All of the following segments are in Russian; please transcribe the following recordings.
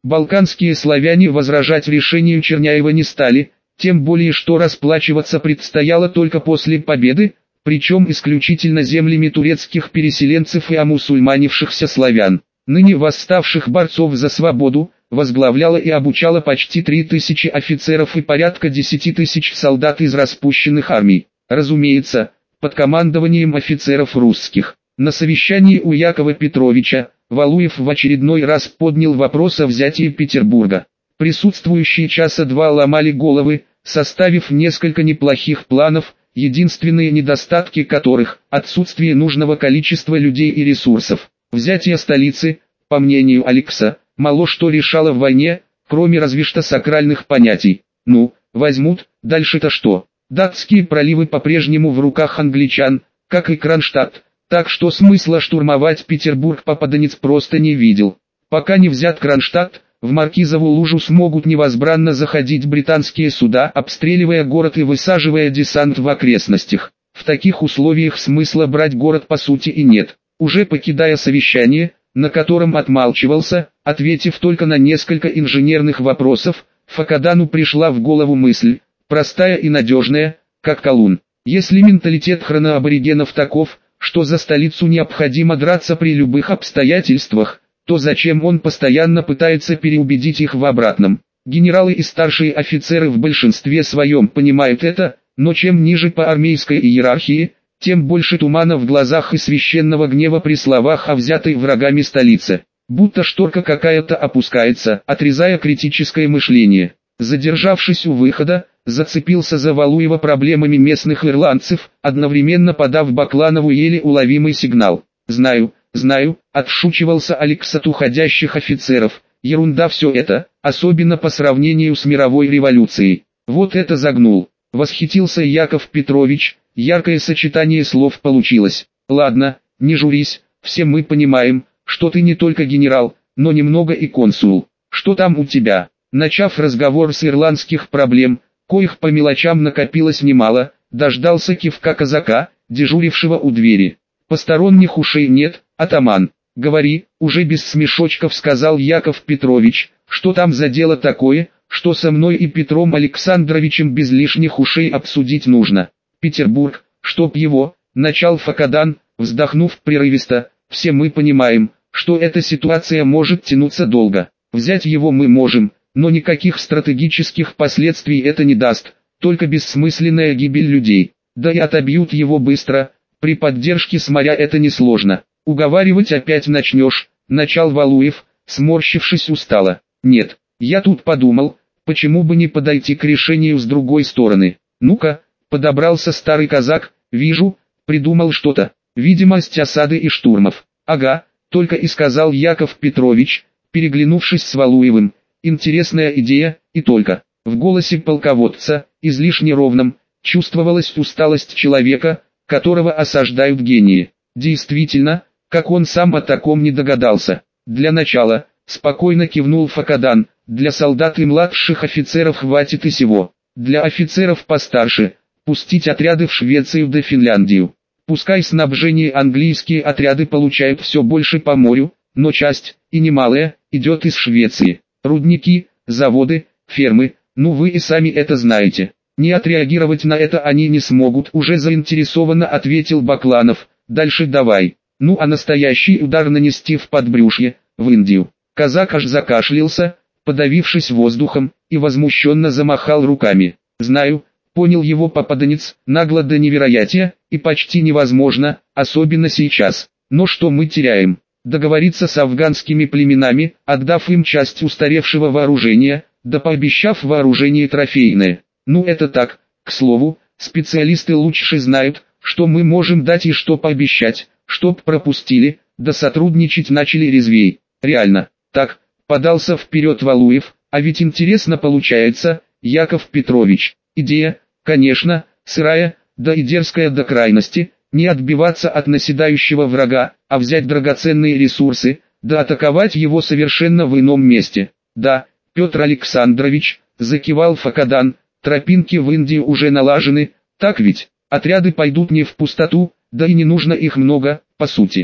Балканские славяне возражать решению Черняева не стали, тем более что расплачиваться предстояло только после победы, причем исключительно землями турецких переселенцев и омусульманившихся славян. Ныне восставших борцов за свободу возглавляла и обучала почти 3000 офицеров и порядка 10 тысяч солдат из распущенных армий. Разумеется, под командованием офицеров русских. На совещании у Якова Петровича Валуев в очередной раз поднял вопрос о взятии Петербурга. Присутствующие часа два ломали головы, составив несколько неплохих планов, единственные недостатки которых – отсутствие нужного количества людей и ресурсов. Взятие столицы, по мнению Алекса, мало что решало в войне, кроме разве что сакральных понятий. Ну, возьмут, дальше-то что? Датские проливы по-прежнему в руках англичан, как и Кронштадт, так что смысла штурмовать Петербург попаданец просто не видел. Пока не взят Кронштадт, в Маркизову лужу смогут невозбранно заходить британские суда, обстреливая город и высаживая десант в окрестностях. В таких условиях смысла брать город по сути и нет. Уже покидая совещание, на котором отмалчивался, ответив только на несколько инженерных вопросов, Факадану пришла в голову мысль, простая и надежная, как колун. Если менталитет хроноаборигенов таков, что за столицу необходимо драться при любых обстоятельствах, то зачем он постоянно пытается переубедить их в обратном? Генералы и старшие офицеры в большинстве своем понимают это, но чем ниже по армейской иерархии, тем больше тумана в глазах и священного гнева при словах о взятой врагами столице. Будто шторка какая-то опускается, отрезая критическое мышление. Задержавшись у выхода, зацепился за Валуева проблемами местных ирландцев, одновременно подав Бакланову еле уловимый сигнал. «Знаю, знаю», — отшучивался Алекс от уходящих офицеров, «ерунда все это, особенно по сравнению с мировой революцией». «Вот это загнул», — восхитился Яков Петрович, яркое сочетание слов получилось. «Ладно, не журись, все мы понимаем, что ты не только генерал, но немного и консул. Что там у тебя?» Начав разговор с ирландских проблем, коих по мелочам накопилось немало, дождался кивка казака, дежурившего у двери. «Посторонних ушей нет, атаман. Говори», уже без смешочков сказал Яков Петрович, «что там за дело такое, что со мной и Петром Александровичем без лишних ушей обсудить нужно». «Петербург, чтоб его», начал Факадан, вздохнув прерывисто, «все мы понимаем, что эта ситуация может тянуться долго. Взять его мы можем, но никаких стратегических последствий это не даст, только бессмысленная гибель людей. Да и отобьют его быстро, при поддержке с моря это несложно. Уговаривать опять начнешь», начал Валуев, сморщившись устало. «Нет, я тут подумал, почему бы не подойти к решению с другой стороны. Ну-ка», подобрался старый казак, «вижу, придумал что-то, видимость осады и штурмов». «Ага», только и сказал Яков Петрович, переглянувшись с Валуевым. «Интересная идея, и только». В голосе полководца, излишне ровном, чувствовалась усталость человека, которого осаждают гении. Действительно, как он сам о таком не догадался. «Для начала», спокойно кивнул Факадан, «для солдат и младших офицеров хватит и сего. Для офицеров постарше, пустить отряды в Швецию да Финляндию. Пускай снабжение английские отряды получают все больше по морю, но часть, и немалая, идет из Швеции. Рудники, заводы, фермы, ну вы и сами это знаете. Не отреагировать на это они не смогут», уже заинтересованно ответил Бакланов. «Дальше давай. Ну а настоящий удар нанести в подбрюшье, в Индию». Казак аж закашлялся, подавившись воздухом, и возмущенно замахал руками. «Знаю», понял его попаданец, «нагло до невероятия, и почти невозможно, особенно сейчас. Но что мы теряем? Договориться с афганскими племенами, отдав им часть устаревшего вооружения, да пообещав вооружение трофейное. Ну это так, к слову, специалисты лучше знают, что мы можем дать и что пообещать, чтоб пропустили, да сотрудничать начали резвей. Реально, так», подался вперед Валуев, «а ведь интересно получается, Яков Петрович. Идея, конечно, сырая, да и дерзкая до крайности, не отбиваться от наседающего врага, а взять драгоценные ресурсы, да атаковать его совершенно в ином месте». «Да, Петр Александрович», закивал Факадан, «тропинки в Индию уже налажены, так ведь? Отряды пойдут не в пустоту, да и не нужно их много, по сути.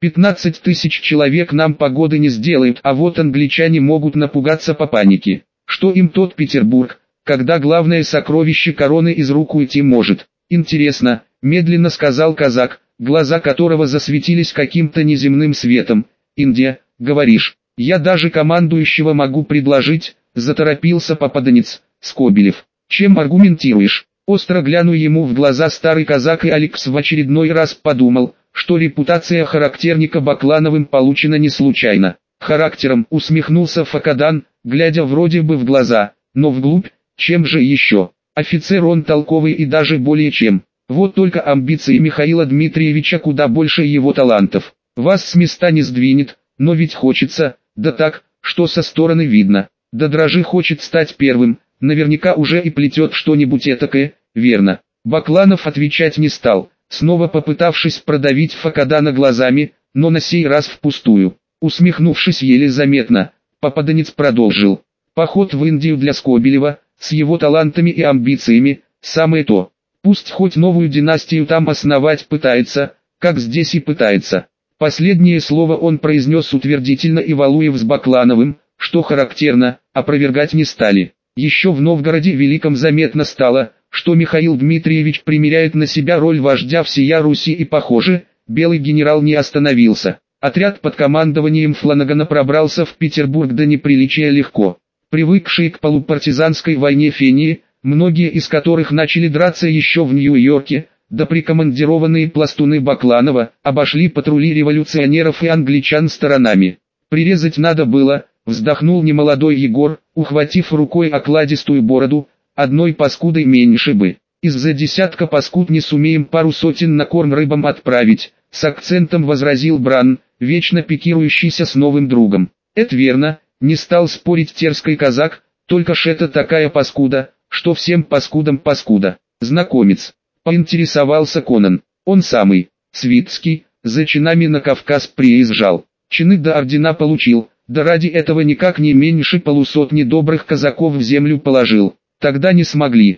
15 тысяч человек нам погоды не сделают, а вот англичане могут напугаться по панике. Что им тот Петербург, когда главное сокровище короны из рук уйти может? Интересно, медленно сказал казак, глаза которого засветились каким-то неземным светом. Индия, говоришь, я даже командующего могу предложить, заторопился попаданец, Скобелев. Чем аргументируешь? Остро глянул ему в глаза старый казак, и Алекс в очередной раз подумал, что репутация характерника Баклановым получена не случайно. Характером, усмехнулся Факадан, глядя вроде бы в глаза, но вглубь, чем же еще? Офицер он толковый и даже более чем. Вот только амбиции Михаила Дмитриевича куда больше его талантов. Вас с места не сдвинет, но ведь хочется, да так, что со стороны видно. Да дрожи хочет стать первым, наверняка уже и плетет что-нибудь этакое, верно. Бакланов отвечать не стал, снова попытавшись продавить Факадана глазами, но на сей раз впустую. Усмехнувшись еле заметно, попаданец продолжил. Поход в Индию для Скобелева, с его талантами и амбициями, самое то. Пусть хоть новую династию там основать пытается, как здесь и пытается. Последнее слово он произнес утвердительно, и Валуев с Баклановым, что характерно, опровергать не стали. Еще в Новгороде Великом заметно стало, что Михаил Дмитриевич примеряет на себя роль вождя всея Руси, и похоже, белый генерал не остановился. Отряд под командованием Фланагана пробрался в Петербург до неприличия легко. Привыкшие к полупартизанской войне фении, многие из которых начали драться еще в Нью-Йорке, да прикомандированные пластуны Бакланова, обошли патрули революционеров и англичан сторонами. «Прирезать надо было», вздохнул немолодой Егор, ухватив рукой окладистую бороду, «одной паскудой меньше бы. Из-за десятка паскуд не сумеем пару сотен на корм рыбам отправить», с акцентом возразил Бран, вечно пикирующийся с новым другом. «Это верно», не стал спорить терский казак, «только ж это такая паскуда, что всем паскудам паскуда». «Знакомец», поинтересовался Конан. «Он самый, Свитский, за чинами на Кавказ приезжал. Чины да ордена получил, да ради этого никак не меньше полусотни добрых казаков в землю положил. Тогда не смогли,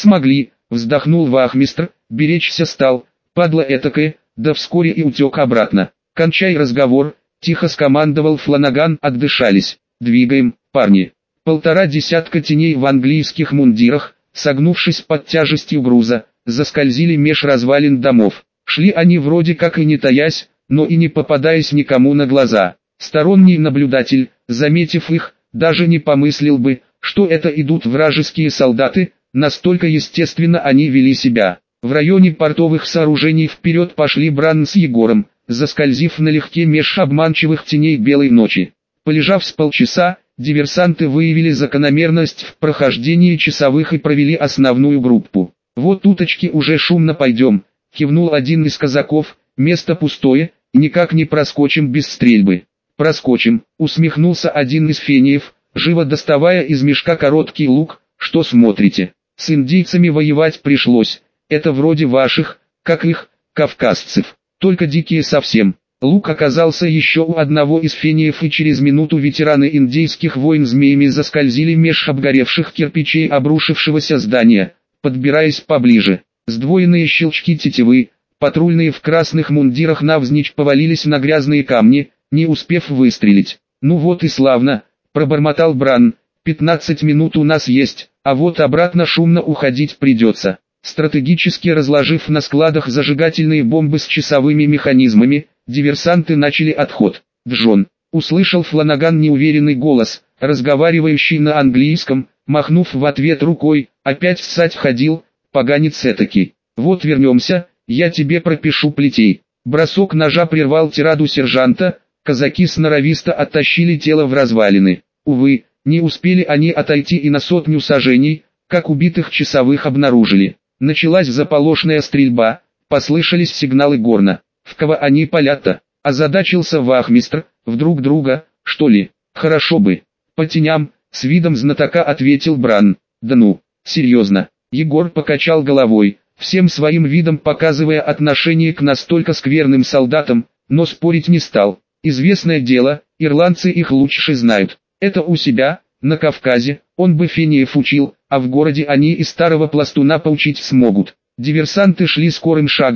вздохнул вахмистр, беречься стал, падла этакая, да вскоре и утек обратно. Кончай разговор, тихо скомандовал Фланаган, отдышались. Двигаем, парни. 1,5 десятка теней в английских мундирах, согнувшись под тяжестью груза, заскользили меж развалин домов. Шли они вроде как и не таясь, но и не попадаясь никому на глаза. Сторонний наблюдатель, заметив их, даже не помыслил бы, что это идут вражеские солдаты, настолько естественно они вели себя. В районе портовых сооружений вперед пошли Бран с Егором, заскользив налегке меж обманчивых теней белой ночи. Полежав с полчаса, диверсанты выявили закономерность в прохождении часовых и провели основную группу. «Вот туточки уже шумно пойдем», — кивнул один из казаков, «место пустое, никак не проскочим без стрельбы». «Проскочим», — усмехнулся один из фениев, живо доставая из мешка короткий лук. «Что смотрите? С индейцами воевать пришлось, это вроде ваших, как их, кавказцев, только дикие совсем». Лук оказался еще у одного из фениев, и через минуту ветераны индейских войн змеями заскользили меж обгоревших кирпичей обрушившегося здания, подбираясь поближе. Сдвоенные щелчки тетивы, патрульные в красных мундирах навзничь повалились на грязные камни, не успев выстрелить. «Ну вот и славно», — пробормотал Бран, «15 минут у нас есть, а вот обратно шумно уходить придется». Стратегически разложив на складах зажигательные бомбы с часовыми механизмами, диверсанты начали отход. «Джон», — услышал Фланаган неуверенный голос, разговаривающий на английском, махнув в ответ рукой, «опять ссать ходил, поганец этакий. Вот вернемся, я тебе пропишу плетей». Бросок ножа прервал тираду сержанта, казаки сноровисто оттащили тело в развалины. Увы, не успели они отойти и на 100 саженей, как убитых часовых обнаружили. Началась заполошная стрельба, послышались сигналы горна. «В кого они палят-то?» — озадачился вахмистр. «В друг друга, что ли? Хорошо бы». «По теням», — с видом знатока ответил Бран. «Да ну, серьезно». Егор покачал головой, всем своим видом показывая отношение к настолько скверным солдатам, но спорить не стал. «Известное дело, ирландцы их лучше знают. Это у себя, на Кавказе, он бы фениев учил, а в городе они и старого пластуна поучить смогут». Диверсанты шли скорым шагом,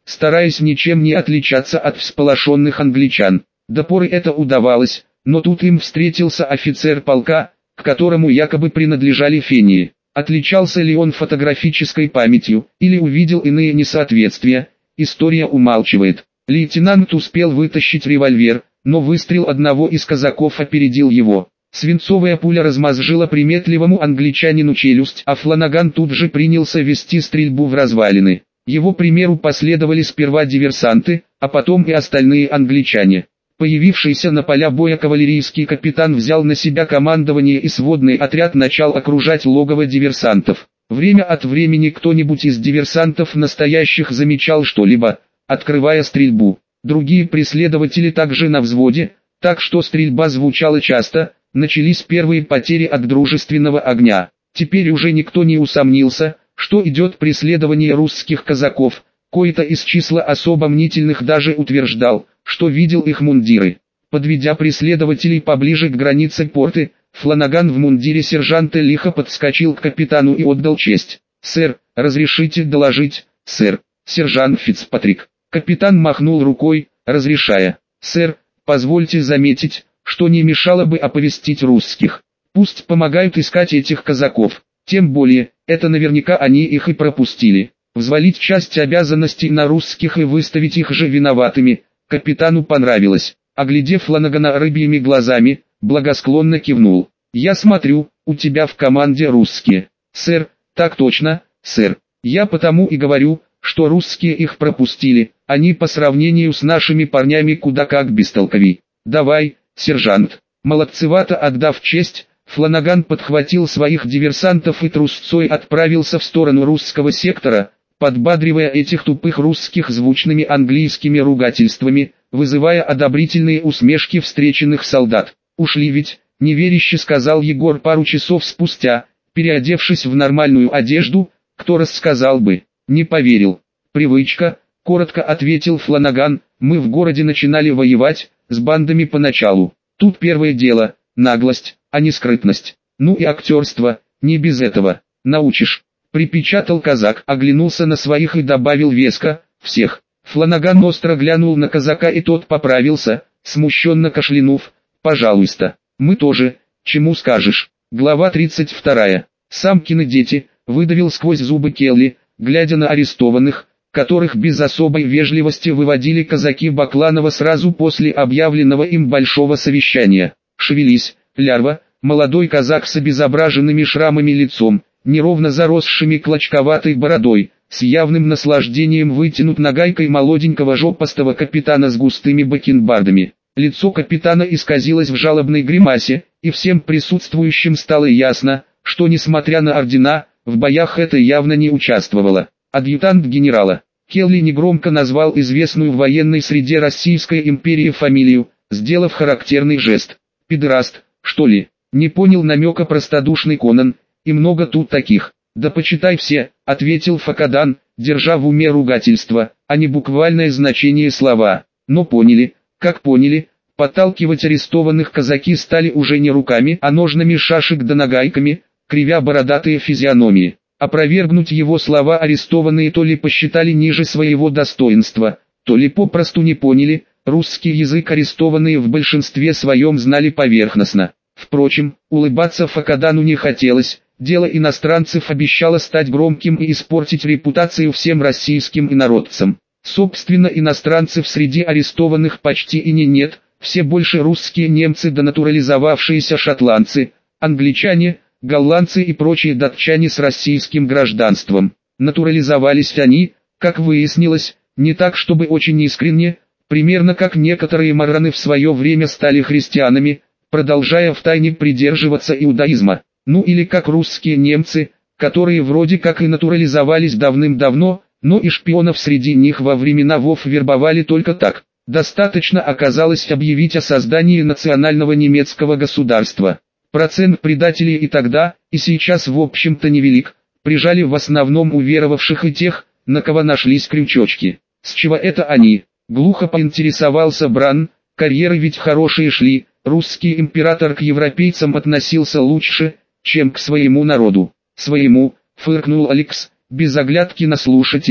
стараясь ничем не отличаться от всполошенных англичан. До поры это удавалось, но тут им встретился офицер полка, к которому якобы принадлежали фении. Отличался ли он фотографической памятью, или увидел иные несоответствия, история умалчивает. Лейтенант успел вытащить револьвер, но выстрел одного из казаков опередил его. Свинцовая пуля размозжила приметливому англичанину челюсть, а Фланаган тут же принялся вести стрельбу в развалины. Его примеру последовали сперва диверсанты, а потом и остальные англичане. Появившийся на поля боя кавалерийский капитан взял на себя командование, и сводный отряд начал окружать логово диверсантов. Время от времени кто-нибудь из диверсантов настоящих замечал что-либо, открывая стрельбу. Другие преследователи также на взводе, так что стрельба звучала часто. Начались первые потери от дружественного огня. Теперь уже никто не усомнился, что идет преследование русских казаков. Кое-то из числа особо мнительных даже утверждал, что видел их мундиры. Подведя преследователей поближе к границе порты, Фланаган в мундире сержанта лихо подскочил к капитану и отдал честь. «Сэр, разрешите доложить, сэр?» «Сержант Фицпатрик». Капитан махнул рукой, разрешая. «Сэр, позвольте заметить, что не мешало бы оповестить русских. Пусть помогают искать этих казаков. Тем более, это наверняка они их и пропустили. Взвалить часть обязанностей на русских и выставить их же виноватыми». Капитану понравилось. Оглядев Фланагана рыбьими глазами, благосклонно кивнул. «Я смотрю, у тебя в команде русские». «Сэр, так точно, сэр. Я потому и говорю, что русские их пропустили, они по сравнению с нашими парнями куда как бестолковей. Давай, сержант». Молодцевато отдав честь, Фланаган подхватил своих диверсантов и трусцой отправился в сторону русского сектора, подбадривая этих тупых русских звучными английскими ругательствами, вызывая одобрительные усмешки встреченных солдат. «Ушли ведь», — неверяще сказал Егор пару часов спустя, переодевшись в нормальную одежду. «Кто рассказал бы?» «Не поверил». «Привычка», — коротко ответил Фланаган. «Мы в городе начинали воевать с бандами поначалу. Тут первое дело — наглость, а не скрытность. Ну и актерство, не без этого. Научишь». Припечатал казак, оглянулся на своих и добавил веско: «Всех». Фланаган остро глянул на казака, и тот поправился, смущенно кашлянув: «Пожалуйста, мы тоже, чему скажешь». Глава 32. «Самкины дети», — выдавил сквозь зубы Келли, глядя на арестованных, которых без особой вежливости выводили казаки Бакланова сразу после объявленного им большого совещания. «Шевелись, лярва», молодой казак с обезображенными шрамами лицом, неровно заросшими клочковатой бородой, с явным наслаждением вытянут нагайкой молоденького жопастого капитана с густыми бакенбардами. Лицо капитана исказилось в жалобной гримасе, и всем присутствующим стало ясно, что несмотря на ордена, в боях это явно не участвовало. Адъютант генерала. Келли негромко назвал известную в военной среде Российской империи фамилию, сделав характерный жест. «Пидораст, что ли?» Не понял намека простодушный Конан. «И много тут таких». «Да почитай все», — ответил Факадан, держа в уме ругательство, а не буквальное значение слова. Но поняли, как поняли, подталкивать арестованных казаки стали уже не руками, а ножнами шашек да нагайками, кривя бородатые физиономии. Опровергнуть его слова арестованные то ли посчитали ниже своего достоинства, то ли попросту не поняли, русский язык арестованные в большинстве своем знали поверхностно. Впрочем, улыбаться Факадану не хотелось. Дело иностранцев обещало стать громким и испортить репутацию всем российским инородцам. Собственно, иностранцев среди арестованных почти и нет, все больше русские, немцы да натурализовавшиеся шотландцы, англичане, голландцы и прочие датчане с российским гражданством. Натурализовались они, как выяснилось, не так чтобы очень искренне, примерно как некоторые мараны в свое время стали христианами, продолжая втайне придерживаться иудаизма. Ну или как русские немцы, которые вроде как и натурализовались давным-давно, но и шпионов среди них во времена ВОВ вербовали только так. Достаточно оказалось объявить о создании национального немецкого государства. Процент предателей и тогда, и сейчас в общем-то невелик, прижали в основном уверовавших и тех, на кого нашлись крючочки. С чего это они? Глухо поинтересовался Бран. Карьеры ведь хорошие шли, русский император к европейцам относился лучше, чем к своему народу. «Своему», — фыркнул Алекс, без оглядки на слушателей,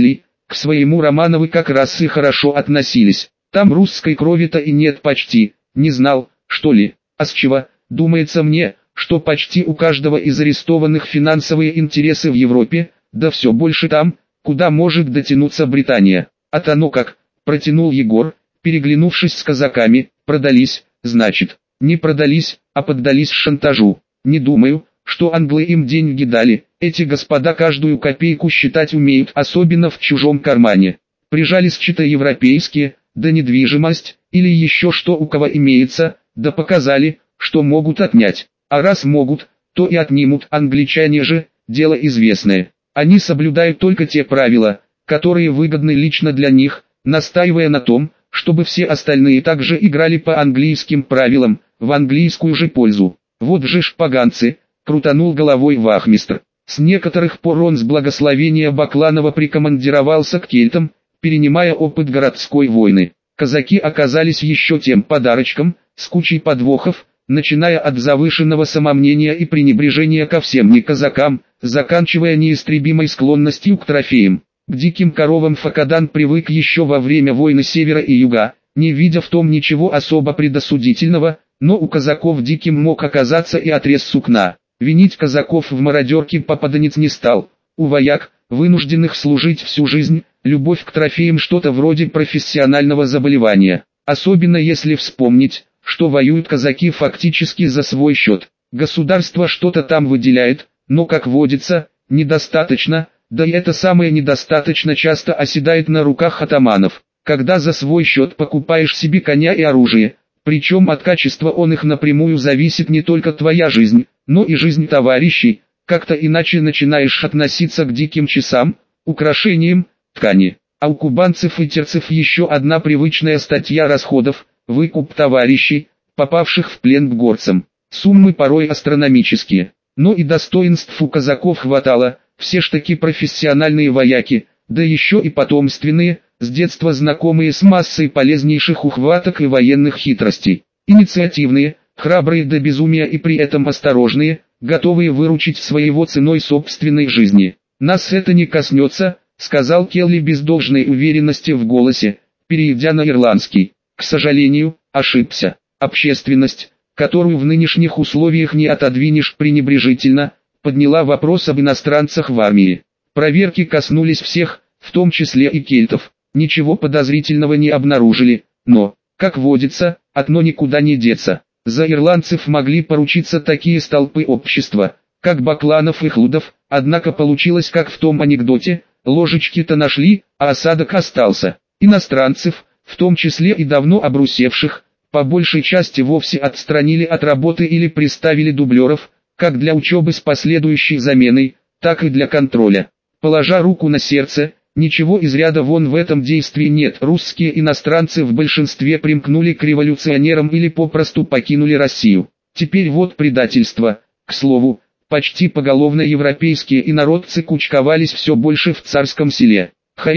К своему Романовы как раз и хорошо относились. Там русской крови-то и нет почти, не знал, что ли. А с чего? Думается мне, что почти у каждого из арестованных финансовые интересы в Европе, да все больше там, куда может дотянуться Британия. А то ну как, протянул Егор, переглянувшись с казаками, продались, значит, не продались, а поддались шантажу. Не думаю, что англы им деньги дали, эти господа каждую копейку считать умеют, особенно в чужом кармане. Прижались чьи-то европейские, да недвижимость, или еще что у кого имеется, да показали, что могут отнять. А раз могут, то и отнимут. Англичане же, дело известное. Они соблюдают только те правила, которые выгодны лично для них, настаивая на том, чтобы все остальные также играли по английским правилам, в английскую же пользу. Вот же шпаганцы, крутанул головой вахмистр. С некоторых пор он с благословения Бакланова прикомандировался к кельтам, перенимая опыт городской войны. Казаки оказались еще тем подарочком, с кучей подвохов, начиная от завышенного самомнения и пренебрежения ко всем неказакам, заканчивая неистребимой склонностью к трофеям. К диким коровам Факадан привык еще во время войны севера и юга, не видя в том ничего особо предосудительного, но у казаков диким мог оказаться и отрез сукна. Винить казаков в мародерке попаданец не стал. У вояк, вынужденных служить всю жизнь, любовь к трофеям что-то вроде профессионального заболевания. Особенно если вспомнить, что воюют казаки фактически за свой счет. Государство что-то там выделяет, но, как водится, недостаточно, да и это самое недостаточно часто оседает на руках атаманов. Когда за свой счет покупаешь себе коня и оружие, причем от качества он их напрямую зависит не только твоя жизнь, но и жизнь товарищей, как-то иначе начинаешь относиться к диким часам, украшениям, ткани. А у кубанцев и терцев еще одна привычная статья расходов – выкуп товарищей, попавших в плен к горцам. Суммы порой астрономические, но и достоинств у казаков хватало, все ж таки профессиональные вояки, да еще и потомственные, с детства знакомые с массой полезнейших ухваток и военных хитростей. Инициативные, храбрые до безумия и при этом осторожные, готовые выручить своего ценой собственной жизни. «Нас это не коснется», — сказал Келли без должной уверенности в голосе, перейдя на ирландский. К сожалению, ошибся. Общественность, которую в нынешних условиях не отодвинешь пренебрежительно, подняла вопрос об иностранцах в армии. Проверки коснулись всех, в том числе и кельтов. Ничего подозрительного не обнаружили, но, как водится, одно никуда не деться. За ирландцев могли поручиться такие столпы общества, как Бакланов и Хлудов, однако получилось как в том анекдоте, ложечки-то нашли, а осадок остался. Иностранцев, в том числе и давно обрусевших, по большей части вовсе отстранили от работы или приставили дублеров, как для учебы с последующей заменой, так и для контроля. Положа руку на сердце, ничего из ряда вон в этом действии нет. Русские иностранцы в большинстве примкнули к революционерам или попросту покинули Россию. Теперь вот предательство. К слову, почти поголовно европейские инородцы кучковались все больше в Царском Селе.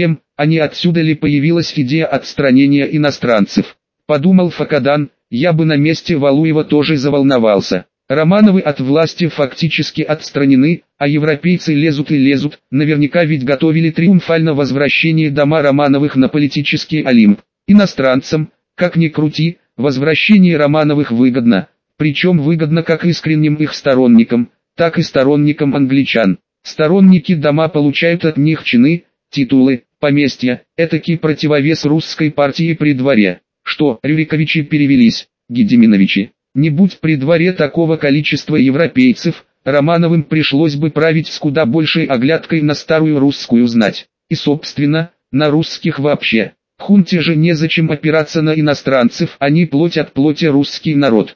А не отсюда ли появилась идея отстранения иностранцев? Подумал Факадан, я бы на месте Валуева тоже заволновался. Романовы от власти фактически отстранены, а европейцы лезут и лезут, наверняка ведь готовили триумфальное возвращение дома Романовых на политический Олимп. Иностранцам, как ни крути, возвращение Романовых выгодно, причем выгодно как искренним их сторонникам, так и сторонникам англичан. Сторонники дома получают от них чины, титулы, поместья, этакий противовес русской партии при дворе. Что, Рюриковичи перевелись, Гедеминовичи? Не будь при дворе такого количества европейцев, Романовым пришлось бы править с куда большей оглядкой на старую русскую знать. И собственно, на русских вообще. Хунте же незачем опираться на иностранцев, они плоть от плоти русский народ.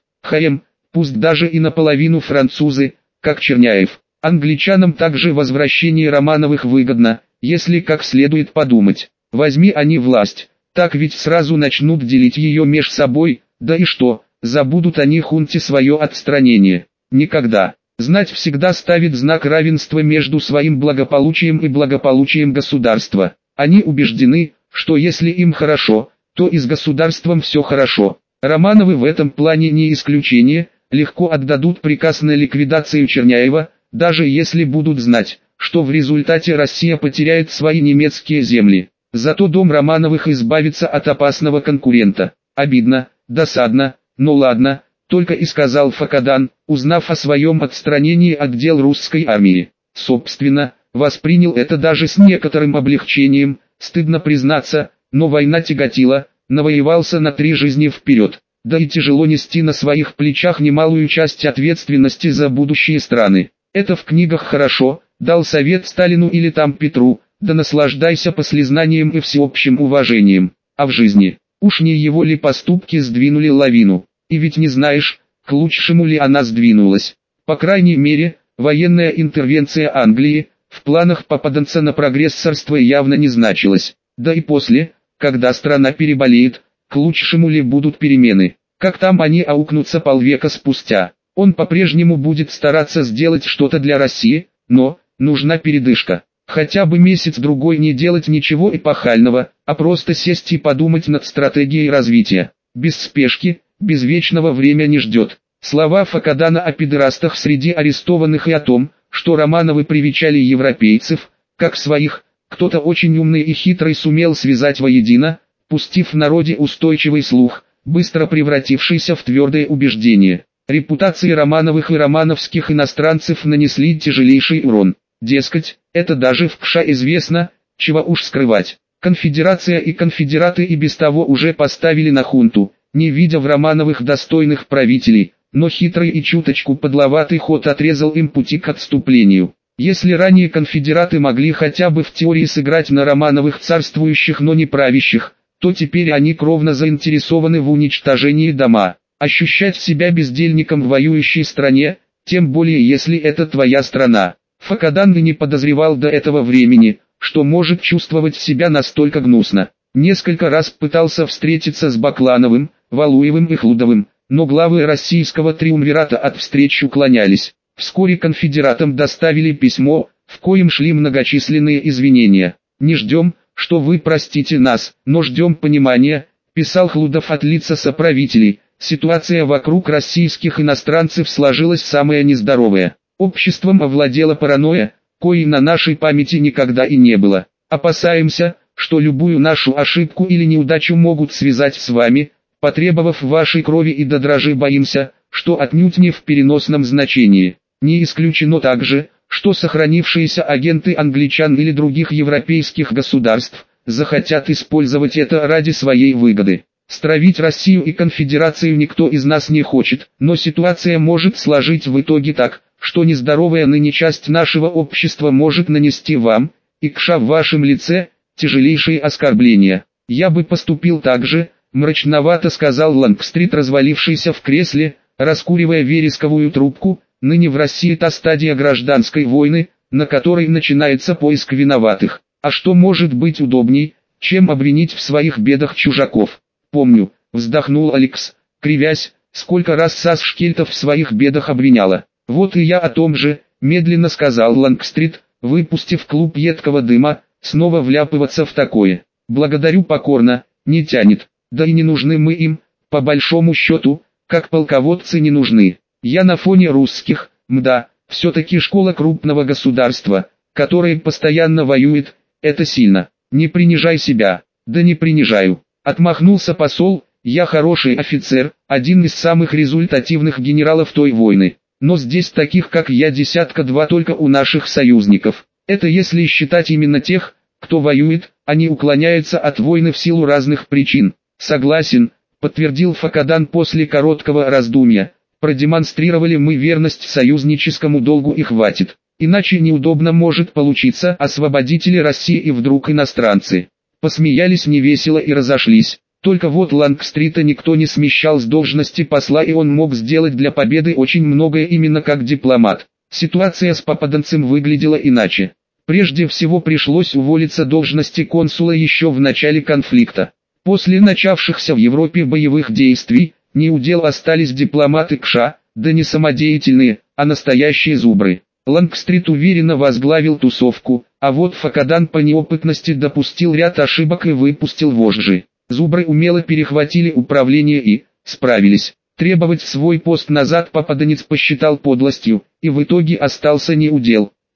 Пусть даже и наполовину французы, как Черняев. Англичанам также возвращение Романовых выгодно, если как следует подумать. Возьми они власть, так ведь сразу начнут делить ее меж собой, да и что, забудут они хунте свое отстранение? Никогда. Знать всегда ставит знак равенства между своим благополучием и благополучием государства. Они убеждены, что если им хорошо, то и с государством все хорошо. Романовы в этом плане не исключение, легко отдадут приказ на ликвидацию Черняева, даже если будут знать, что в результате Россия потеряет свои немецкие земли. Зато дом Романовых избавится от опасного конкурента. Обидно, досадно, но ладно, только и сказал Факадан, узнав о своем отстранении от дел русской армии. Собственно, воспринял это даже с некоторым облегчением, стыдно признаться, но война тяготила, навоевался на 3 жизни вперед. Да и тяжело нести на своих плечах немалую часть ответственности за будущие страны. Это в книгах хорошо, дал совет Сталину или там Петру, да наслаждайся послезнанием и всеобщим уважением. А в жизни, уж не его ли поступки сдвинули лавину? И ведь не знаешь, к лучшему ли она сдвинулась. По крайней мере, военная интервенция Англии, в планах попаданца на прогрессорство явно не значилась. Да и после, когда страна переболеет, к лучшему ли будут перемены? Как там они аукнутся полвека спустя? Он по-прежнему будет стараться сделать что-то для России, но нужна передышка. Хотя бы месяц-другой не делать ничего эпохального, а просто сесть и подумать над стратегией развития. Без спешки, без вечного время не ждет. Слова Факадана о педерастах среди арестованных и о том, что Романовы привечали европейцев, как своих, кто-то очень умный и хитрый сумел связать воедино, пустив в народе устойчивый слух, быстро превратившийся в твердое убеждение. Репутации Романовых и романовских иностранцев нанесли тяжелейший урон. Дескать, это даже в КША известно, чего уж скрывать. Конфедерация и конфедераты и без того уже поставили на хунту, не видя в Романовых достойных правителей, но хитрый и чуточку подловатый ход отрезал им пути к отступлению. Если ранее конфедераты могли хотя бы в теории сыграть на Романовых царствующих, но не правящих, то теперь они кровно заинтересованы в уничтожении дома. Ощущать себя бездельником в воюющей стране, тем более если это твоя страна. Факадан и не подозревал до этого времени, что может чувствовать себя настолько гнусно. Несколько раз пытался встретиться с Баклановым, Валуевым и Хлудовым, но главы российского триумвирата от встреч уклонялись. Вскоре конфедератам доставили письмо, в коем шли многочисленные извинения. «Не ждем, что вы простите нас, но ждем понимания», писал Хлудов от лица соправителей. Ситуация вокруг российских иностранцев сложилась самая нездоровая. Обществом овладела паранойя, коей на нашей памяти никогда и не было. Опасаемся, что любую нашу ошибку или неудачу могут связать с вами, потребовав вашей крови, и до дрожи боимся, что отнюдь не в переносном значении. Не исключено также, что сохранившиеся агенты англичан или других европейских государств захотят использовать это ради своей выгоды. Стравить Россию и конфедерацию никто из нас не хочет, но ситуация может сложить в итоге так, что нездоровая ныне часть нашего общества может нанести вам, и КША в вашем лице, тяжелейшие оскорбления. Я бы поступил так же, мрачновато сказал Лангстрит, развалившийся в кресле, раскуривая вересковую трубку. Ныне в России та стадия гражданской войны, на которой начинается поиск виноватых. А что может быть удобней, чем обвинить в своих бедах чужаков? Помню, вздохнул Алекс, кривясь, сколько раз САС Шкельтов в своих бедах обвиняла. Вот и я о том же, медленно сказал Лангстрит, выпустив клуб едкого дыма, снова вляпываться в такое. Благодарю покорно, не тянет, да и не нужны мы им, по большому счету, как полководцы не нужны. Я на фоне русских, мда, все-таки школа крупного государства, которое постоянно воюет, это сильно. Не принижай себя. Да не принижаю. Отмахнулся посол, я хороший офицер, один из самых результативных генералов той войны. Но здесь таких как я десятка-два только у наших союзников. Это если считать именно тех, кто воюет, а не уклоняется от войны в силу разных причин. Согласен, подтвердил Факадан после короткого раздумья. Продемонстрировали мы верность союзническому долгу и хватит. Иначе неудобно может получиться. Освободители России и вдруг иностранцы. Посмеялись невесело и разошлись. Только вот Лангстрита никто не смещал с должности посла, и он мог сделать для победы очень многое именно как дипломат. Ситуация с попаданцем выглядела иначе. Прежде всего пришлось уволиться должности консула еще в начале конфликта. После начавшихся в Европе боевых действий, неудел остались дипломаты КША, да не самодеятельные, а настоящие зубры. Лангстрит уверенно возглавил тусовку, а вот Факадан по неопытности допустил ряд ошибок и выпустил вожжи. Зубры умело перехватили управление и справились. Требовать свой пост назад попаданец посчитал подлостью, и в итоге остался неудел.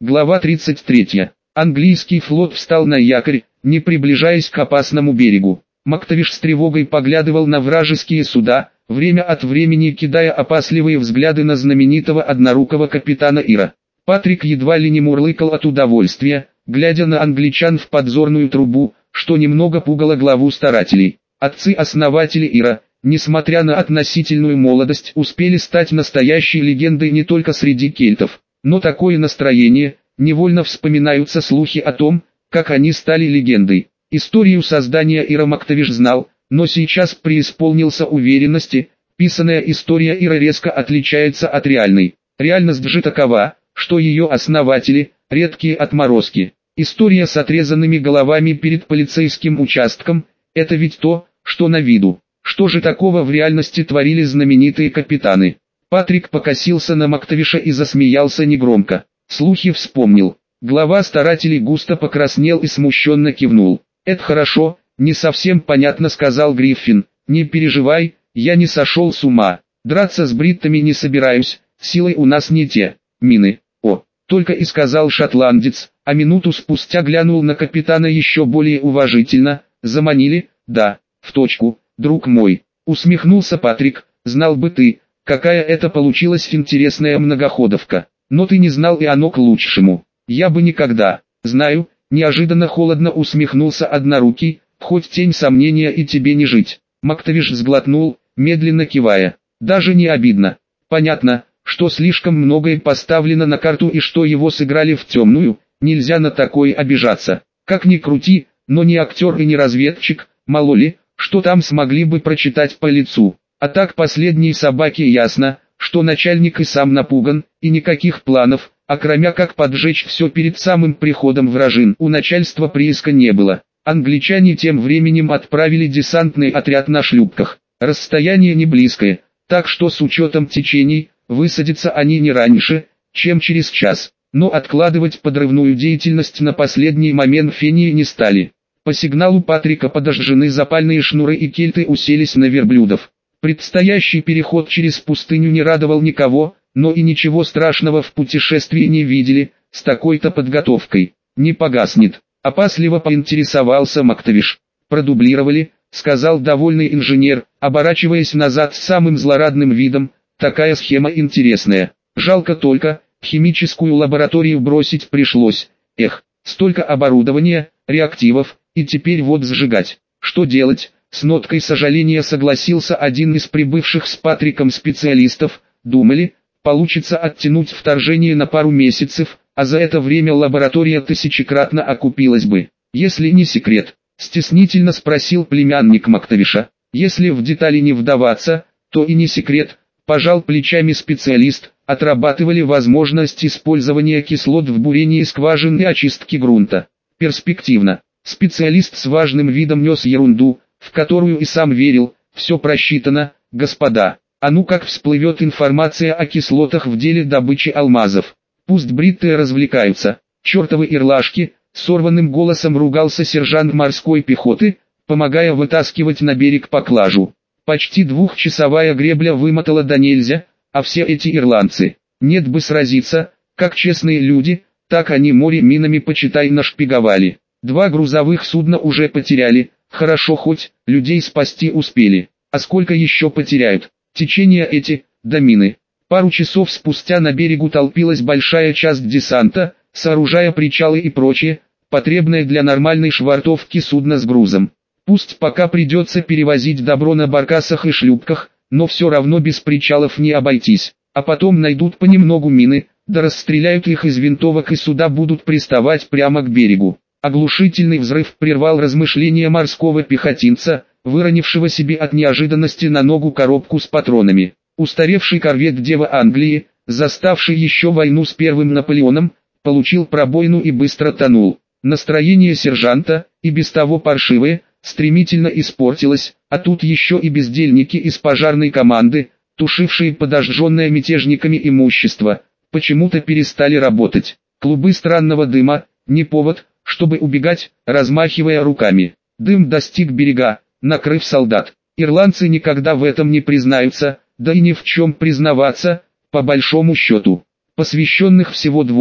Глава 33. Английский флот встал на якорь, не приближаясь к опасному берегу. Мактавиш с тревогой поглядывал на вражеские суда, время от времени кидая опасливые взгляды на знаменитого однорукого капитана Ира. Патрик едва ли не мурлыкал от удовольствия, глядя на англичан в подзорную трубу, что немного пугало главу старателей. Отцы-основатели Ира, несмотря на относительную молодость, успели стать настоящей легендой не только среди кельтов. Но такое настроение, невольно вспоминаются слухи о том, как они стали легендой. Историю создания Ира Мактавиш знал, но сейчас преисполнился уверенности, писанная история Ира резко отличается от реальной. Реальность же такова, что ее основатели – редкие отморозки. История с отрезанными головами перед полицейским участком – это ведь то, что на виду. Что же такого в реальности творили знаменитые капитаны? Патрик покосился на Мактавиша и засмеялся негромко. Слухи вспомнил. Глава старателей густо покраснел и смущенно кивнул. «Это хорошо, не совсем понятно», — сказал Гриффин. «Не переживай, я не сошел с ума. Драться с бриттами не собираюсь, силой у нас не те. Мины. О!» только и сказал шотландец, а минуту спустя глянул на капитана еще более уважительно. «Заманили?» «Да, в точку, друг мой», — усмехнулся Патрик. «Знал бы ты, какая это получилась интересная многоходовка. Но ты не знал, и оно к лучшему. Я бы никогда». «Знаю», — неожиданно холодно усмехнулся однорукий, «хоть тень сомнения и тебе не жить». Мактавиш сглотнул, медленно кивая. «Даже не обидно. Понятно, что слишком многое поставлено на карту и что его сыграли в темную, нельзя на такое обижаться. Как ни крути, но не актер и не разведчик, мало ли, что там смогли бы прочитать по лицу. А так последней собаке ясно, что начальник и сам напуган, и никаких планов, окромя как поджечь все перед самым приходом вражин, у начальства прииска не было. Англичане тем временем отправили десантный отряд на шлюпках. Расстояние не близкое, так что с учетом течений, высадятся они не раньше, чем через час. Но откладывать подрывную деятельность на последний момент фении не стали. По сигналу Патрика подожжены запальные шнуры и кельты уселись на верблюдов. Предстоящий переход через пустыню не радовал никого, но и ничего страшного в путешествии не видели, с такой-то подготовкой. «Не погаснет», — опасливо поинтересовался Мактавиш. «Продублировали», — сказал довольный инженер, оборачиваясь назад с самым злорадным видом. «Такая схема интересная. Жалко только, химическую лабораторию бросить пришлось. Эх, столько оборудования, реактивов, и теперь вот сжигать. Что делать?» С ноткой сожаления согласился один из прибывших с Патриком специалистов. «Думали, получится оттянуть вторжение на пару месяцев, а за это время лаборатория тысячекратно окупилась бы. Если не секрет», — стеснительно спросил племянник Мактавиша. «Если в детали не вдаваться, то и не секрет», — пожал плечами специалист. «Отрабатывали возможность использования кислот в бурении скважин и очистке грунта. Перспективно». Специалист с важным видом нес ерунду, в которую и сам верил. «Все просчитано, господа. А ну как всплывет информация о кислотах в деле добычи алмазов. Пусть бритые развлекаются. Чертовы ирлашки», — сорванным голосом ругался сержант морской пехоты, помогая вытаскивать на берег поклажу. Почти двухчасовая гребля вымотала до нельзя, а все эти ирландцы, нет бы сразиться, как честные люди, так они море минами почитай нашпиговали. 2 грузовых судна уже потеряли, хорошо хоть, людей спасти успели. А сколько еще потеряют? Течения эти, да мины. Пару часов спустя на берегу толпилась большая часть десанта, сооружая причалы и прочее, потребное для нормальной швартовки судна с грузом. Пусть пока придется перевозить добро на баркасах и шлюпках, но все равно без причалов не обойтись. А потом найдут понемногу мины, да расстреляют их из винтовок и суда будут приставать прямо к берегу. Оглушительный взрыв прервал размышления морского пехотинца, выронившего себе от неожиданности на ногу коробку с патронами. Устаревший корвет «Дева Англии», заставший еще войну с первым Наполеоном, получил пробоину и быстро тонул. Настроение сержанта, и без того паршивое, стремительно испортилось, а тут еще и бездельники из пожарной команды, тушившие подожженное мятежниками имущество, почему-то перестали работать. Клубы странного дыма, не повод, чтобы убегать, размахивая руками. Дым достиг берега, накрыв солдат. Ирландцы никогда в этом не признаются, да и ни в чем признаваться, по большому счету. Посвященных всего 2,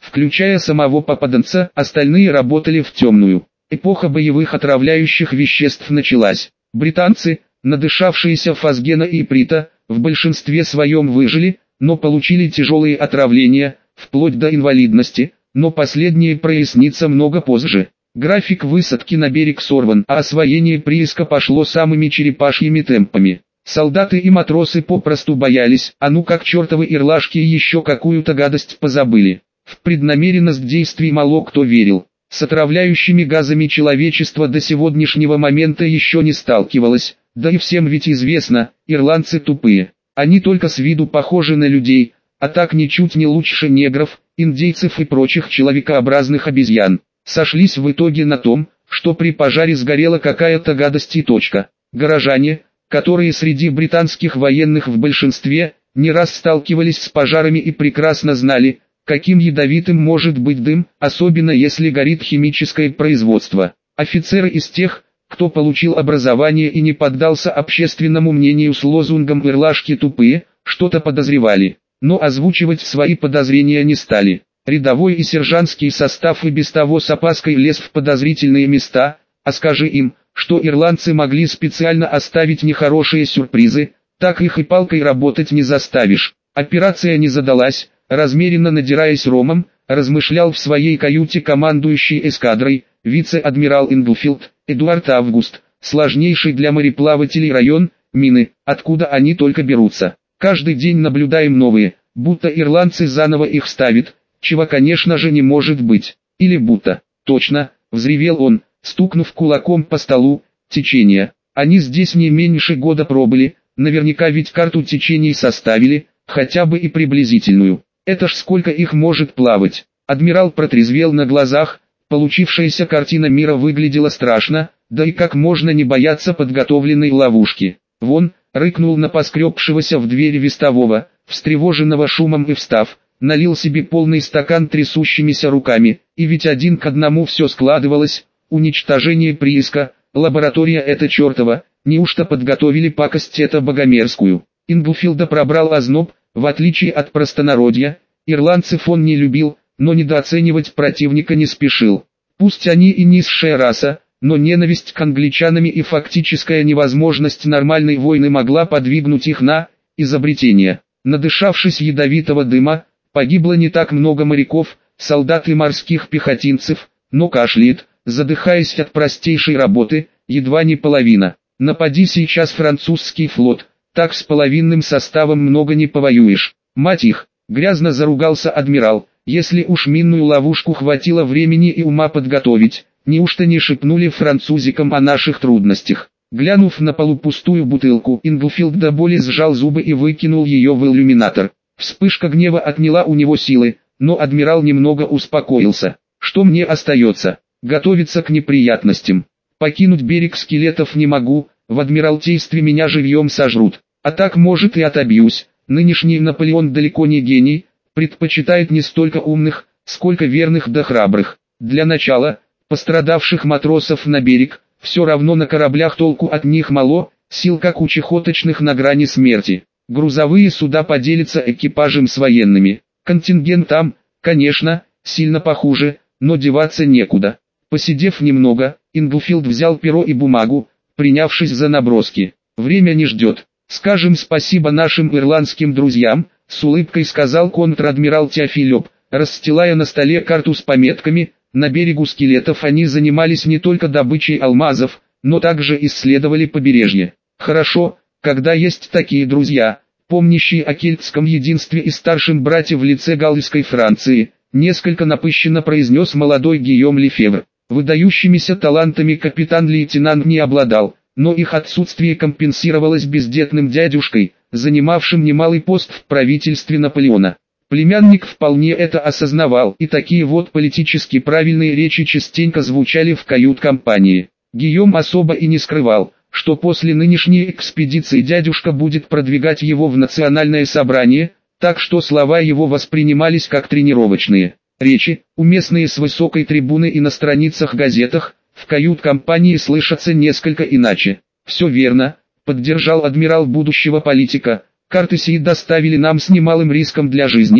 Включая самого попаданца, остальные работали в темную. Эпоха боевых отравляющих веществ началась. Британцы, надышавшиеся фосгена и иприта, в большинстве своем выжили, но получили тяжелые отравления, вплоть до инвалидности, но последнее прояснится много позже. График высадки на берег сорван, а освоение прииска пошло самыми черепашьими темпами. Солдаты и матросы попросту боялись, а ну как чертовы ирлашки еще какую-то гадость позабыли. В преднамеренность действий мало кто верил. С отравляющими газами человечество до сегодняшнего момента еще не сталкивалось, да и всем ведь известно, ирландцы тупые. Они только с виду похожи на людей, а так ничуть не лучше негров, индейцев и прочих человекообразных обезьян. Сошлись в итоге на том, что при пожаре сгорела какая-то гадость и точка. Горожане, которые среди британских военных в большинстве, не раз сталкивались с пожарами и прекрасно знали, каким ядовитым может быть дым, особенно если горит химическое производство. Офицеры из тех, кто получил образование и не поддался общественному мнению с лозунгом «Ирлашки тупые», что-то подозревали, но озвучивать свои подозрения не стали. Рядовой и сержантский состав и без того с опаской лез в подозрительные места, а скажи им, что ирландцы могли специально оставить нехорошие сюрпризы, так их и палкой работать не заставишь. Операция не задалась, размеренно надираясь ромом, размышлял в своей каюте командующий эскадрой, вице-адмирал Инглфилд, Эдуард Август, сложнейший для мореплавателей район, мины, откуда они только берутся. Каждый день наблюдаем новые, будто ирландцы заново их ставят, чего конечно же не может быть. Или будто, точно, взревел он, стукнув кулаком по столу, течение. Они здесь не меньше года пробыли, наверняка ведь карту течений составили, хотя бы и приблизительную. Это ж сколько их может плавать. Адмирал протрезвел на глазах, получившаяся картина мира выглядела страшно, да и как можно не бояться подготовленной ловушки. Вон, рыкнул на поскребшегося в двери вестового, встревоженного шумом и встав, налил себе полный стакан трясущимися руками, и ведь один к одному все складывалось, уничтожение прииска, лаборатория эта чертова, неужто подготовили пакость это богомерзкую. Инглфилда пробрал озноб, в отличие от простонародья, ирландцев он не любил, но недооценивать противника не спешил. Пусть они и низшая раса, но ненависть к англичанам и фактическая невозможность нормальной войны могла подвигнуть их на изобретение. Надышавшись ядовитого дыма, погибло не так много моряков, солдат и морских пехотинцев, но кашляет, задыхаясь от простейшей работы, едва не половина. Напади сейчас французский флот, так с половинным составом много не повоюешь. Мать их, грязно заругался адмирал, если уж минную ловушку хватило времени и ума подготовить, неужто не шепнули французикам о наших трудностях. Глянув на полупустую бутылку, Инглфилд до боли сжал зубы и выкинул ее в иллюминатор. Вспышка гнева отняла у него силы, но адмирал немного успокоился. Что мне остается? Готовиться к неприятностям. Покинуть берег скелетов не могу, в адмиралтействе меня живьем сожрут. А так может и отобьюсь. Нынешний Наполеон далеко не гений, предпочитает не столько умных, сколько верных да храбрых. Для начала, пострадавших матросов на берег, все равно на кораблях толку от них мало, сил как у чехоточных на грани смерти. Грузовые суда поделятся экипажем с военными. Контингент там, конечно, сильно похуже, но деваться некуда. Посидев немного, Инглфилд взял перо и бумагу, принявшись за наброски. Время не ждет. Скажем спасибо нашим ирландским друзьям, с улыбкой сказал контр-адмирал Теофилёп, расстилая на столе карту с пометками. На берегу скелетов они занимались не только добычей алмазов, но также исследовали побережье. Хорошо, когда есть такие друзья, помнящие о кельтском единстве и старшем брате в лице Галлийской Франции, несколько напыщенно произнес молодой Гийом Лефевр. Выдающимися талантами капитан-лейтенант не обладал, но их отсутствие компенсировалось бездетным дядюшкой, занимавшим немалый пост в правительстве Наполеона. Племянник вполне это осознавал, и такие вот политически правильные речи частенько звучали в кают-компании. Гийом особо и не скрывал, что после нынешней экспедиции дядюшка будет продвигать его в национальное собрание, так что слова его воспринимались как тренировочные. Речи, уместные с высокой трибуны и на страницах газетах, в кают-компании слышатся несколько иначе. «Все верно», — поддержал адмирал будущего политика. «Карты сии доставили нам с немалым риском для жизни,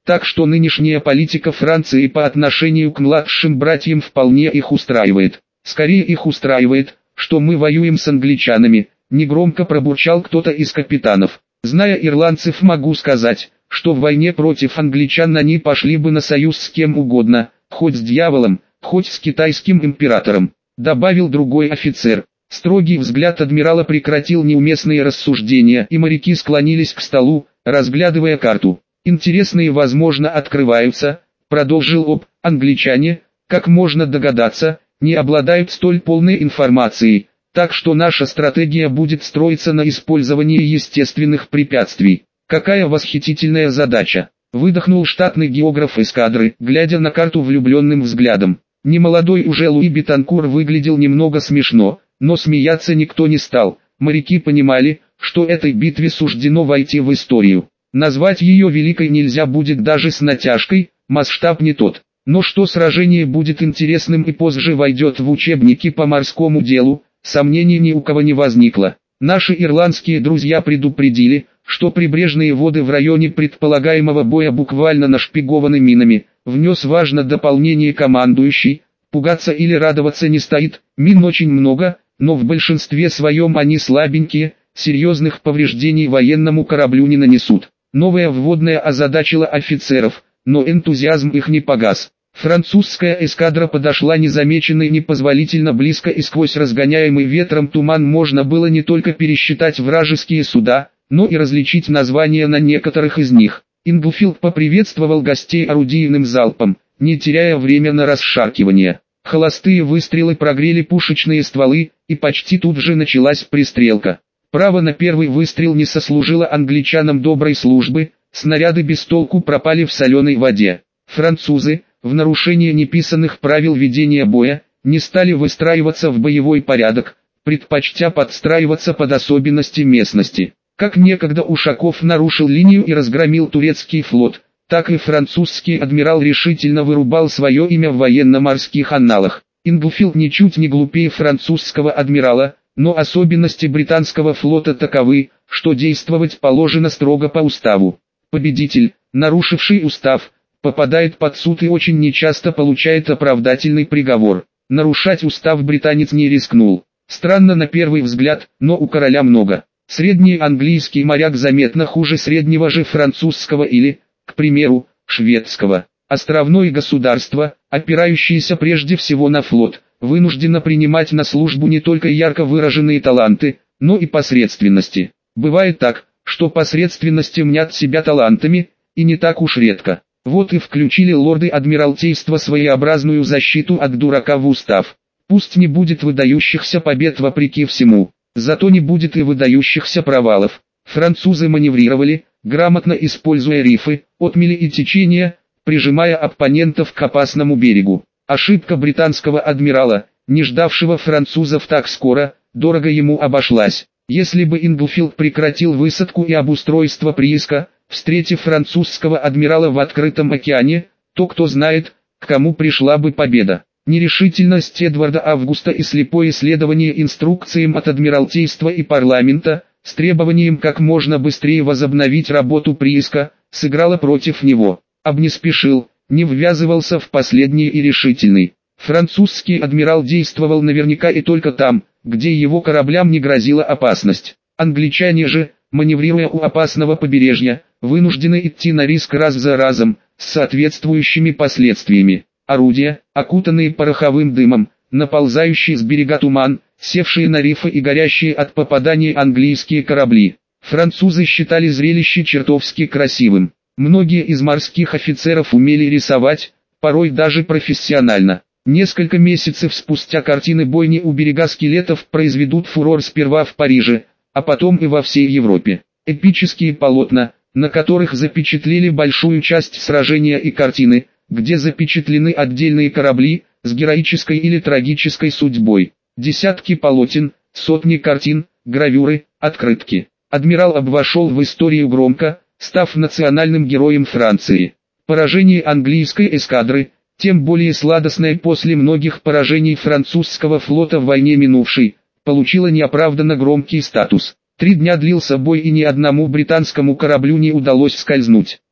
Так что нынешняя политика Франции по отношению к младшим братьям вполне их устраивает. Скорее их устраивает, что мы воюем с англичанами, негромко пробурчал кто-то из капитанов. Зная ирландцев, могу сказать, что в войне против англичан они пошли бы на союз с кем угодно, хоть с дьяволом, хоть с китайским императором, добавил другой офицер. Строгий взгляд адмирала прекратил неуместные рассуждения, и моряки склонились к столу, разглядывая карту. «Интересные, возможно, открываются», — продолжил англичане, как можно догадаться, не обладают столь полной информацией, так что наша стратегия будет строиться на использовании естественных препятствий. Какая восхитительная задача! Выдохнул штатный географ эскадры, глядя на карту влюбленным взглядом. Немолодой уже Луи Бетанкур выглядел немного смешно, но смеяться никто не стал. Моряки понимали, что этой битве суждено войти в историю. Назвать ее великой нельзя будет даже с натяжкой, масштаб не тот. Но что сражение будет интересным и позже войдет в учебники по морскому делу, сомнений ни у кого не возникло. Наши ирландские друзья предупредили, что прибрежные воды в районе предполагаемого боя буквально нашпигованы минами. Внес важное дополнение командующий: пугаться или радоваться не стоит, мин очень много, но в большинстве своем они слабенькие, серьезных повреждений военному кораблю не нанесут. Новая вводная озадачила офицеров, но энтузиазм их не погас. Французская эскадра подошла незамеченной непозволительно близко, и сквозь разгоняемый ветром туман можно было не только пересчитать вражеские суда, но и различить названия на некоторых из них. Инглфилд поприветствовал гостей орудийным залпом, не теряя время на расшаркивание. Холостые выстрелы прогрели пушечные стволы, и почти тут же началась пристрелка. Право на первый выстрел не сослужило англичанам доброй службы, снаряды без толку пропали в соленой воде. Французы, в нарушение неписанных правил ведения боя, не стали выстраиваться в боевой порядок, предпочтя подстраиваться под особенности местности. Как некогда Ушаков нарушил линию и разгромил турецкий флот, так и французский адмирал решительно вырубал свое имя в военно-морских анналах. Инглфилд ничуть не глупее французского адмирала, но особенности британского флота таковы, что действовать положено строго по уставу. Победитель, нарушивший устав, попадает под суд и очень нечасто получает оправдательный приговор. Нарушать устав британец не рискнул. Странно на первый взгляд, но у короля много. Средний английский моряк заметно хуже среднего же французского или, к примеру, шведского. Островное государство, опирающееся прежде всего на флот, вынуждено принимать на службу не только ярко выраженные таланты, но и посредственности. Бывает так, что посредственности мнят себя талантами, и не так уж редко. Вот и включили лорды Адмиралтейства своеобразную защиту от дурака в устав. Пусть не будет выдающихся побед вопреки всему, зато не будет и выдающихся провалов. Французы маневрировали, грамотно используя рифы, отмели и течения, прижимая оппонентов к опасному берегу. Ошибка британского адмирала, не ждавшего французов так скоро, дорого ему обошлась. Если бы Инглфилд прекратил высадку и обустройство прииска, встретив французского адмирала в открытом океане, то кто знает, к кому пришла бы победа. Нерешительность Эдварда Августа и слепое следование инструкциям от Адмиралтейства и парламента, с требованием как можно быстрее возобновить работу прииска, сыграло против него. Не спешил, не ввязывался в последний и решительный. Французский адмирал действовал наверняка и только там, где его кораблям не грозила опасность. Англичане же, маневрируя у опасного побережья, вынуждены идти на риск раз за разом, с соответствующими последствиями. Орудия, окутанные пороховым дымом, наползающий с берега туман, севшие на рифы и горящие от попаданий английские корабли. Французы считали зрелище чертовски красивым. Многие из морских офицеров умели рисовать, порой даже профессионально. Несколько месяцев спустя картины бойни у берега скелетов произведут фурор сперва в Париже, а потом и во всей Европе. Эпические полотна, на которых запечатлели большую часть сражения, и картины, где запечатлены отдельные корабли, с героической или трагической судьбой. Десятки полотен, сотни картин, гравюры, открытки. Адмирал вошел в историю громко, став национальным героем Франции. Поражение английской эскадры, тем более сладостное после многих поражений французского флота в войне минувшей, получило неоправданно громкий статус. 3 дня длился бой, и ни одному британскому кораблю не удалось скользнуть.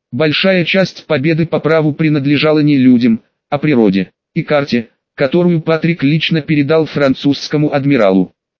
Большая часть победы по праву принадлежала не людям, а природе. И карте, которую Патрик лично передал французскому адмиралу.